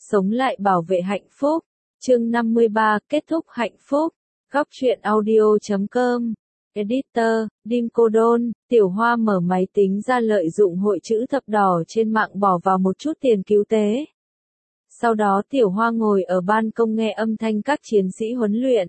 sống lại bảo vệ hạnh phúc. Chương 53, kết thúc hạnh phúc. Góc truyện audio.com. Editor, Dim Cô Đôn. Tiểu Hoa mở máy tính ra lợi dụng hội chữ thập đỏ trên mạng bỏ vào một chút tiền cứu tế. Sau đó Tiểu Hoa ngồi ở ban công nghe âm thanh các chiến sĩ huấn luyện.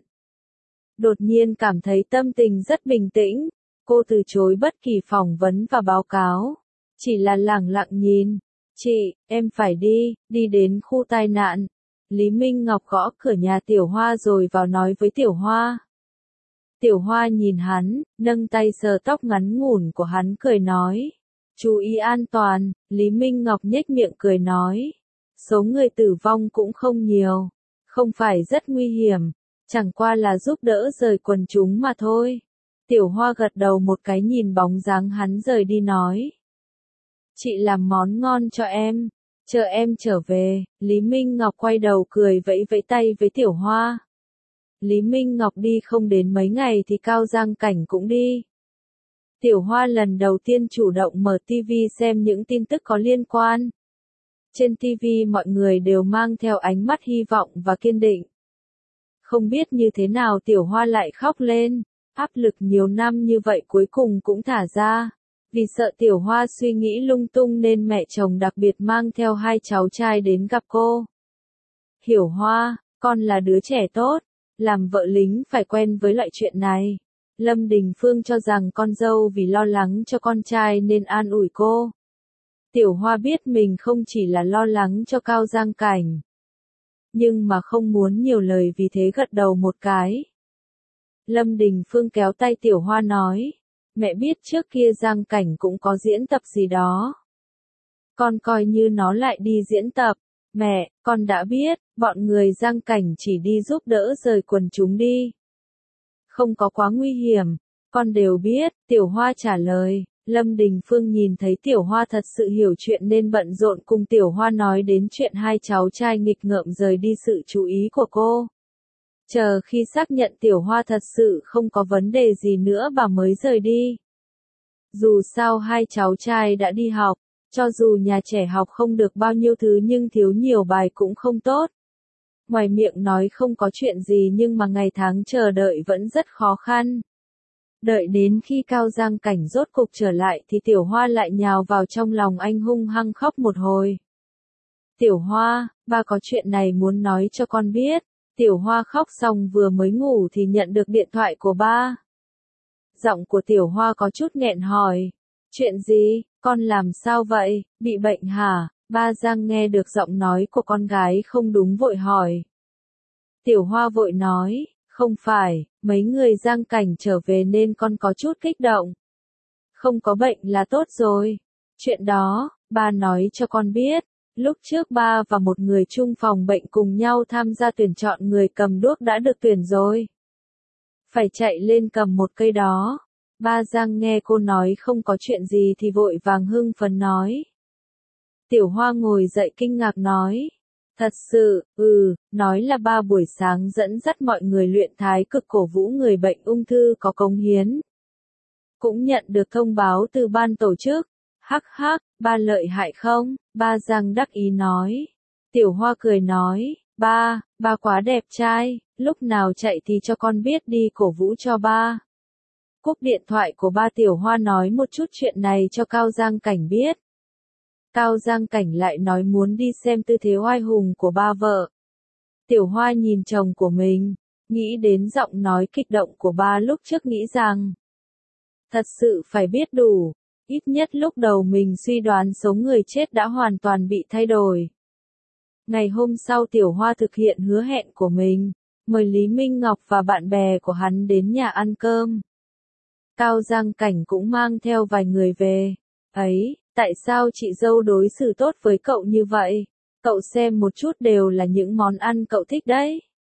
Đột nhiên cảm thấy tâm tình rất bình tĩnh. Cô từ chối bất kỳ phỏng vấn và báo cáo. Chỉ là lẳng lặng nhìn. Chị, em phải đi đến khu tai nạn. Lý Minh Ngọc gõ cửa nhà Tiểu Hoa rồi vào nói với Tiểu Hoa. Tiểu Hoa nhìn hắn, nâng tay sờ tóc ngắn ngủn của hắn cười nói. Chú ý an toàn, Lý Minh Ngọc nhếch miệng cười nói. Số người tử vong cũng không nhiều, không phải rất nguy hiểm, chẳng qua là giúp đỡ rời quần chúng mà thôi. Tiểu Hoa gật đầu một cái nhìn bóng dáng hắn rời đi nói. Chị làm món ngon cho em, chờ em trở về. Lý Minh Ngọc quay đầu cười vẫy vẫy tay với Tiểu Hoa. Lý Minh Ngọc đi không đến mấy ngày thì Cao Giang Cảnh cũng đi. Tiểu Hoa lần đầu tiên chủ động mở TV xem những tin tức có liên quan. Trên TV mọi người đều mang theo ánh mắt hy vọng và kiên định. Không biết như thế nào Tiểu Hoa lại khóc lên, áp lực nhiều năm như vậy cuối cùng cũng thả ra. Vì sợ Tiểu Hoa suy nghĩ lung tung nên mẹ chồng đặc biệt mang theo hai cháu trai đến gặp cô. Hiểu Hoa, con là đứa trẻ tốt, làm vợ lính phải quen với loại chuyện này. Lâm Đình Phương cho rằng con dâu vì lo lắng cho con trai nên an ủi cô. Tiểu Hoa biết mình không chỉ là lo lắng cho Cao Giang Cảnh, nhưng mà không muốn nhiều lời vì thế gật đầu một cái. Lâm Đình Phương kéo tay Tiểu Hoa nói, mẹ biết trước kia Giang Cảnh cũng có diễn tập gì đó. Con coi như nó lại đi diễn tập. Mẹ, con đã biết, bọn người Giang Cảnh chỉ đi giúp đỡ rời quần chúng đi. Không có quá nguy hiểm, con đều biết, Tiểu Hoa trả lời. Lâm Đình Phương nhìn thấy Tiểu Hoa thật sự hiểu chuyện nên bận rộn cùng Tiểu Hoa nói đến chuyện hai cháu trai nghịch ngợm rời đi sự chú ý của cô. Chờ khi xác nhận Tiểu Hoa thật sự không có vấn đề gì nữa bà mới rời đi. Dù sao hai cháu trai đã đi học, cho dù nhà trẻ học không được bao nhiêu thứ nhưng thiếu nhiều bài cũng không tốt. Ngoài miệng nói không có chuyện gì nhưng mà ngày tháng chờ đợi vẫn rất khó khăn. Đợi đến khi Cao Giang Cảnh rốt cục trở lại thì Tiểu Hoa lại nhào vào trong lòng anh hung hăng khóc một hồi. Tiểu Hoa, ba có chuyện này muốn nói cho con biết. Tiểu Hoa khóc xong vừa mới ngủ thì nhận được điện thoại của ba. Giọng của Tiểu Hoa có chút nghẹn hỏi. Chuyện gì, con làm sao vậy, bị bệnh hả? Ba Giang nghe được giọng nói của con gái không đúng vội hỏi. Tiểu Hoa vội nói, không phải, mấy người Giang Cảnh trở về nên con có chút kích động. Không có bệnh là tốt rồi. Chuyện đó, ba nói cho con biết. Lúc trước ba và một người chung phòng bệnh cùng nhau tham gia tuyển chọn người cầm đuốc đã được tuyển rồi. Phải chạy lên cầm một cây đó. Ba Giang nghe cô nói không có chuyện gì thì vội vàng hưng phấn nói. Tiểu Hoa ngồi dậy kinh ngạc nói. Thật sự, nói là ba buổi sáng dẫn dắt mọi người luyện thái cực cổ vũ người bệnh ung thư có cống hiến. Cũng nhận được thông báo từ ban tổ chức. Hắc hắc, ba lợi hại không? Ba Giang đắc ý nói. Tiểu Hoa cười nói, ba quá đẹp trai, lúc nào chạy thì cho con biết đi cổ vũ cho ba. Cúp điện thoại của ba Tiểu Hoa nói một chút chuyện này cho Cao Giang Cảnh biết. Cao Giang Cảnh lại nói muốn đi xem tư thế oai hùng của ba vợ. Tiểu Hoa nhìn chồng của mình, nghĩ đến giọng nói kích động của ba lúc trước nghĩ rằng. Thật sự phải biết đủ. Ít nhất lúc đầu mình suy đoán số người chết đã hoàn toàn bị thay đổi. Ngày hôm sau Tiểu Hoa thực hiện hứa hẹn của mình, mời Lý Minh Ngọc và bạn bè của hắn đến nhà ăn cơm. Cao Giang Cảnh cũng mang theo vài người về. Ấy, tại sao chị dâu đối xử tốt với cậu như vậy? Cậu xem một chút đều là những món ăn cậu thích đấy.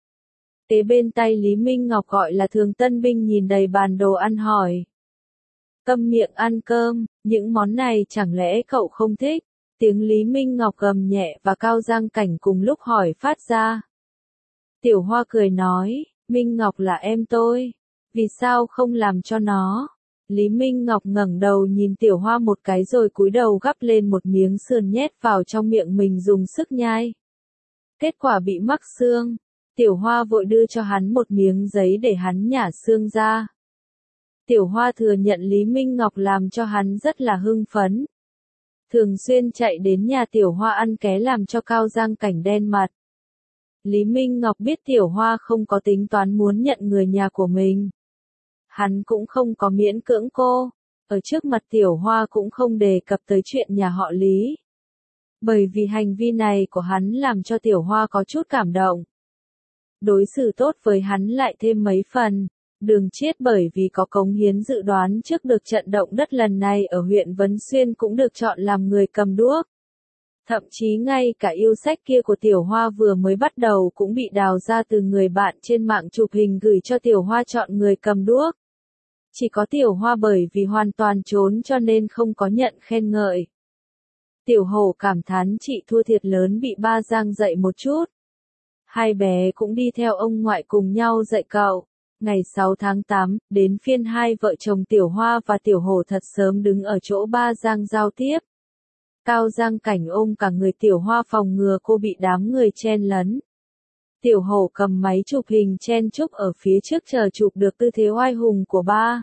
Kế bên tay Lý Minh Ngọc gọi là Thường Tân Binh nhìn đầy bàn đồ ăn hỏi. Câm miệng ăn cơm, những món này chẳng lẽ cậu không thích? Tiếng Lý Minh Ngọc gầm nhẹ và Cao Giang Cảnh cùng lúc hỏi phát ra. Tiểu Hoa cười nói, Minh Ngọc là em tôi, vì sao không làm cho nó? Lý Minh Ngọc ngẩng đầu nhìn Tiểu Hoa một cái rồi cúi đầu gắp lên một miếng sườn nhét vào trong miệng mình dùng sức nhai. kết quả bị mắc xương. Tiểu Hoa vội đưa cho hắn một miếng giấy để hắn nhả xương ra. Tiểu Hoa thừa nhận Lý Minh Ngọc làm cho hắn rất là hưng phấn. Thường xuyên chạy đến nhà Tiểu Hoa ăn ké làm cho Cao Giang Cảnh đen mặt. Lý Minh Ngọc biết Tiểu Hoa không có tính toán muốn nhận người nhà của mình. Hắn cũng không có miễn cưỡng cô. Ở trước mặt Tiểu Hoa cũng không đề cập tới chuyện nhà họ Lý. Bởi vì hành vi này của hắn làm cho Tiểu Hoa có chút cảm động. Đối xử tốt với hắn lại thêm mấy phần. Đường Chiết bởi vì có cống hiến dự đoán trước được trận động đất lần này ở huyện Vấn Xuyên cũng được chọn làm người cầm đuốc. Thậm chí ngay cả yêu sách kia của Tiểu Hoa vừa mới bắt đầu cũng bị đào ra từ người bạn trên mạng chụp hình gửi cho Tiểu Hoa chọn người cầm đuốc. Chỉ có Tiểu Hoa bởi vì hoàn toàn trốn cho nên không có nhận khen ngợi. Tiểu Hổ cảm thán chị thua thiệt lớn bị ba Giang dạy một chút. Hai bé cũng đi theo ông ngoại cùng nhau dạy cậu. Ngày 6 tháng 8, đến phiên hai vợ chồng Tiểu Hoa và Tiểu Hổ thật sớm đứng ở chỗ ba Giang giao tiếp. Cao Giang Cảnh ôm cả người Tiểu Hoa phòng ngừa cô bị đám người chen lấn. Tiểu Hổ cầm máy chụp hình chen chúc ở phía trước chờ chụp được tư thế oai hùng của ba.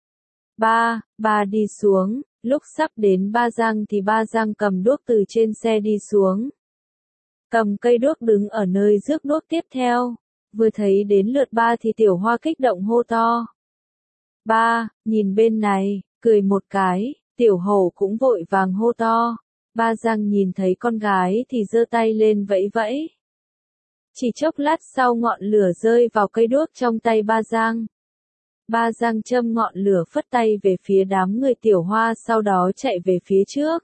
Ba đi xuống, lúc sắp đến ba Giang thì ba Giang cầm đuốc từ trên xe đi xuống. Cầm cây đuốc đứng ở nơi rước đuốc tiếp theo. Vừa thấy đến lượt ba thì Tiểu Hoa kích động hô to. Ba, nhìn bên này, cười một cái, Tiểu Hổ cũng vội vàng hô to. Ba Giang nhìn thấy con gái thì giơ tay lên vẫy vẫy. Chỉ chốc lát sau ngọn lửa rơi vào cây đuốc trong tay ba Giang. Ba Giang châm ngọn lửa phất tay về phía đám người Tiểu Hoa sau đó chạy về phía trước.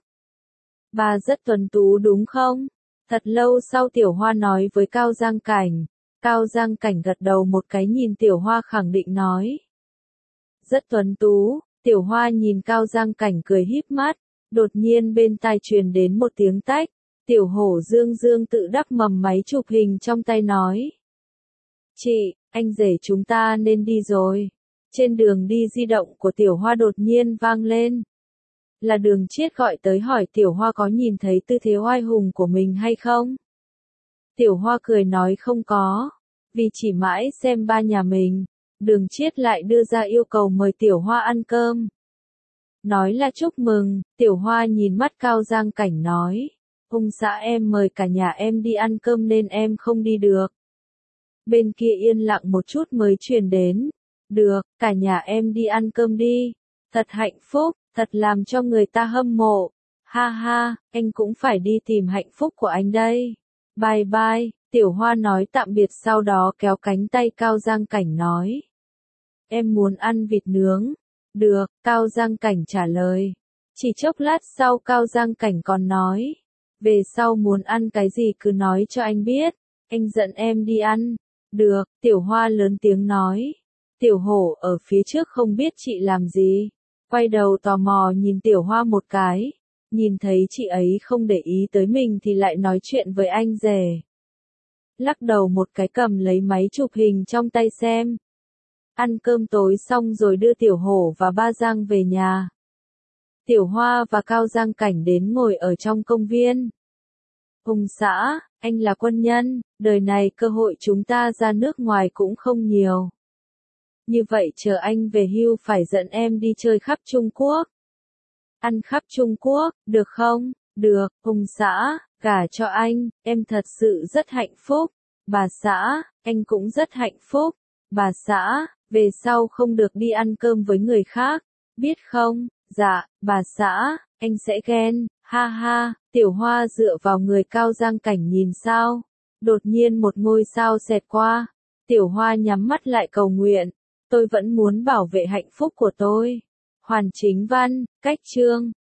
Ba rất tuấn tú đúng không? Thật lâu sau Tiểu Hoa nói với Cao Giang Cảnh. Cao Giang Cảnh gật đầu một cái nhìn Tiểu Hoa khẳng định nói. Rất tuấn tú, Tiểu Hoa nhìn Cao Giang Cảnh cười híp mắt, đột nhiên bên tai truyền đến một tiếng tách, Tiểu Hổ Dương tự đắp mầm máy chụp hình trong tay nói. Chị, anh rể chúng ta nên đi rồi. Trên đường đi di động của Tiểu Hoa đột nhiên vang lên. Là Đường Chiết gọi tới hỏi Tiểu Hoa có nhìn thấy tư thế oai hùng của mình hay không? Tiểu Hoa cười nói không có. Vì chỉ mãi xem ba nhà mình, Đường Chiết lại đưa ra yêu cầu mời Tiểu Hoa ăn cơm. Nói là chúc mừng, Tiểu Hoa nhìn mắt Cao Giang Cảnh nói. Ông xã em mời cả nhà em đi ăn cơm nên em không đi được. Bên kia yên lặng một chút mới truyền đến. Được, cả nhà em đi ăn cơm đi. Thật hạnh phúc, thật làm cho người ta hâm mộ. Ha ha, anh cũng phải đi tìm hạnh phúc của anh đây. Bye bye, Tiểu Hoa nói tạm biệt sau đó kéo cánh tay Cao Giang Cảnh nói. Em muốn ăn vịt nướng. Được, Cao Giang Cảnh trả lời. Chỉ chốc lát sau Cao Giang Cảnh còn nói. Về sau muốn ăn cái gì cứ nói cho anh biết. Anh dẫn em đi ăn. Được, Tiểu Hoa lớn tiếng nói. Tiểu Hổ ở phía trước không biết chị làm gì. Quay đầu tò mò nhìn Tiểu Hoa một cái. Nhìn thấy chị ấy không để ý tới mình thì lại nói chuyện với anh rể. Lắc đầu một cái cầm lấy máy chụp hình trong tay xem. Ăn cơm tối xong rồi đưa Tiểu Hổ và ba Giang về nhà. Tiểu Hoa và Cao Giang Cảnh đến ngồi ở trong công viên. Ông xã, anh là quân nhân, đời này cơ hội chúng ta ra nước ngoài cũng không nhiều. Như vậy chờ anh về hưu phải dẫn em đi chơi khắp Trung Quốc. Ăn khắp Trung Quốc, được không? Được, ông xã, gả cho anh, em thật sự rất hạnh phúc. Bà xã, anh cũng rất hạnh phúc. Bà xã, về sau không được đi ăn cơm với người khác, biết không? Dạ, bà xã, anh sẽ ghen, ha ha. Tiểu Hoa dựa vào người Cao Giang Cảnh nhìn sao. Đột nhiên một ngôi sao xẹt qua. Tiểu Hoa nhắm mắt lại cầu nguyện. Tôi vẫn muốn bảo vệ hạnh phúc của tôi. Hoàn Chính Văn, cách chương.